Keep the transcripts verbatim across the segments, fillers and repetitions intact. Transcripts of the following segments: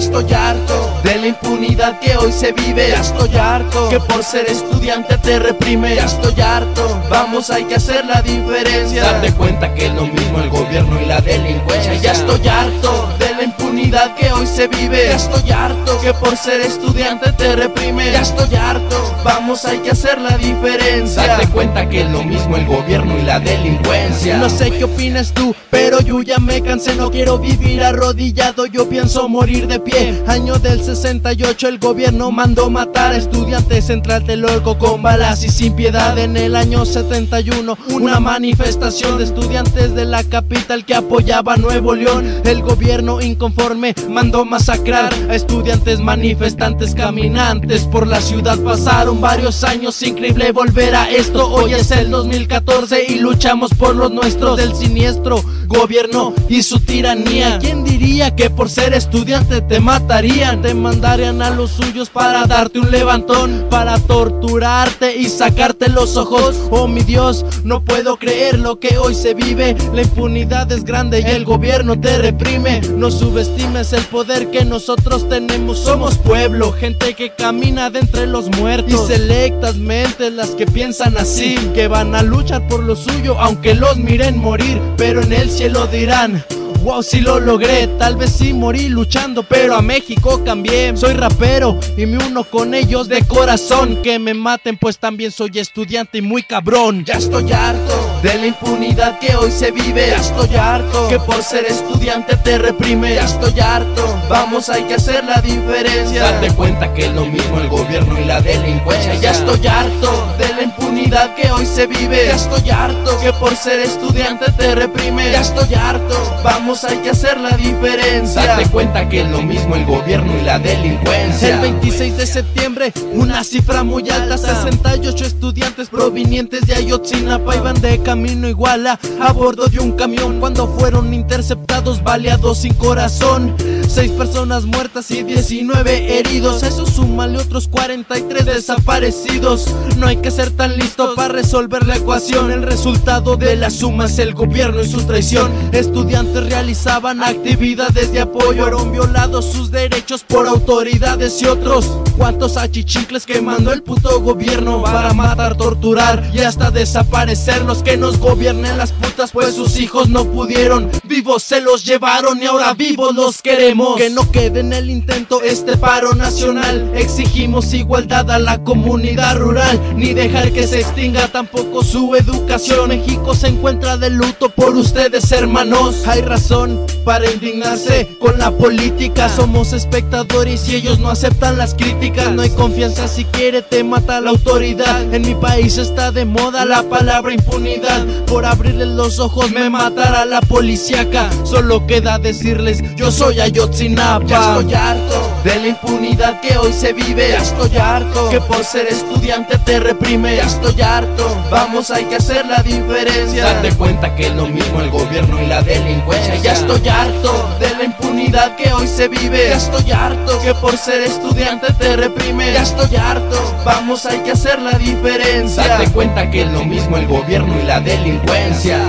estoy harto de la impunidad que hoy se vive. Ya estoy harto que por ser estudiante te reprime. Ya estoy harto, vamos, hay que hacer la diferencia. Date cuenta que es lo mismo el gobierno y la delincuencia. Ya estoy harto de la impunidad que hoy se vive. Ya estoy harto que por ser estudiante te reprime. Ya estoy harto, vamos, hay que hacer la diferencia. Date cuenta que es lo mismo el gobierno y la delincuencia. No sé qué opinas tú, pero yo ya me cansé. No quiero vivir arrodillado, yo pienso morir de pie. Año del sesenta y ocho el gobierno mandó matar a estudiantes en Tlatelolco con balas y sin piedad. En el año setenta y uno una manifestación de estudiantes de la capital que apoyaba a Nuevo León. El gobierno inconforme mandó masacrar a estudiantes manifestantes caminantes por la ciudad. Pasaron varios años, increíble volver a esto. Hoy es el dos mil catorce y luchamos por los nuestros. Del siniestro gobierno y su tiranía, ¿quién diría que por ser estudiante te matarían? Te mandarían a los suyos para darte un levantón, para torturarte y sacarte los ojos. Oh mi Dios, no puedo creer lo que hoy se vive. La impunidad es grande y el gobierno te reprime. No subestimes el poder que nosotros tenemos. Somos pueblo, gente que camina de entre los muertos, y selectas mentes las que piensan así, que van a luchar por lo suyo aunque los miren morir, pero en el cielo dirán: wow, si lo logré. Tal vez sí morí luchando, pero a México cambié. Soy rapero y me uno con ellos de corazón. Que me maten, pues también soy estudiante y muy cabrón. Ya estoy harto de la impunidad que hoy se vive. Ya estoy harto que por ser estudiante te reprime. Ya estoy harto, vamos, hay que hacer la diferencia. Date cuenta que es lo mismo el gobierno y la delincuencia. Ya estoy harto de la impunidad que hoy se vive. Ya estoy harto que por ser estudiante te reprime. Ya estoy harto, vamos, hay que hacer la diferencia. Date cuenta que es lo mismo el gobierno y la delincuencia. El veintiséis de septiembre, una cifra muy alta, sesenta y ocho estudiantes provenientes de Ayotzinapa iban de camino a Iguala a bordo de un camión cuando fueron interceptados, baleados sin corazón. Seis personas muertas y diecinueve heridos. Eso súmale otros cuarenta y tres desaparecidos. No hay que ser tan listo para resolver la ecuación. El resultado de la suma es el gobierno y su traición. Estudiantes realizaban actividades de apoyo, fueron violados sus derechos por autoridades y otros cuantos achichincles que mandó el puto gobierno para matar, torturar y hasta desaparecerlos. Que nos gobiernen las putas, pues sus hijos no pudieron. Vivos se los llevaron y ahora vivos los queremos. Que no quede en el intento este paro nacional. Exigimos igualdad a la comunidad rural, ni dejar que se extinga tampoco su educación. México se encuentra de luto por ustedes, hermanos. Hay razón para indignarse con la política. Somos espectadores y ellos no aceptan las críticas. No hay confianza, si quiere te mata la autoridad. En mi país está de moda la palabra impunidad. Por abrirles los ojos me matará la policíaca. Solo queda decirles: yo soy Ayotzinapa. Ya estoy harto de la impunidad que hoy se vive. Ya estoy harto que por ser estudiante te reprime. Ya estoy harto, vamos, hay que hacer la diferencia. Date cuenta que es lo mismo el gobierno y la delincuencia. Ya estoy harto de la impunidad que hoy se vive. Ya estoy harto que por ser estudiante te reprime. Ya estoy harto, vamos, hay que hacer la diferencia. Date cuenta que es lo mismo el gobierno y la delincuencia.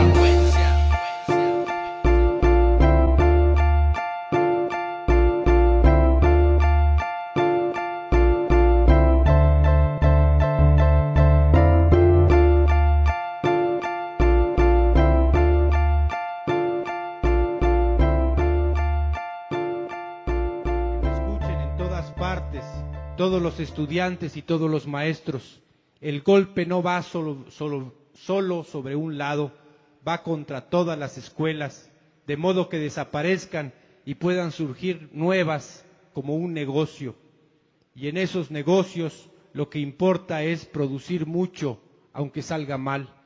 Todos los estudiantes y todos los maestros, el golpe no va solo, solo, solo sobre un lado, va contra todas las escuelas, de modo que desaparezcan y puedan surgir nuevas como un negocio. Y en esos negocios lo que importa es producir mucho, aunque salga mal.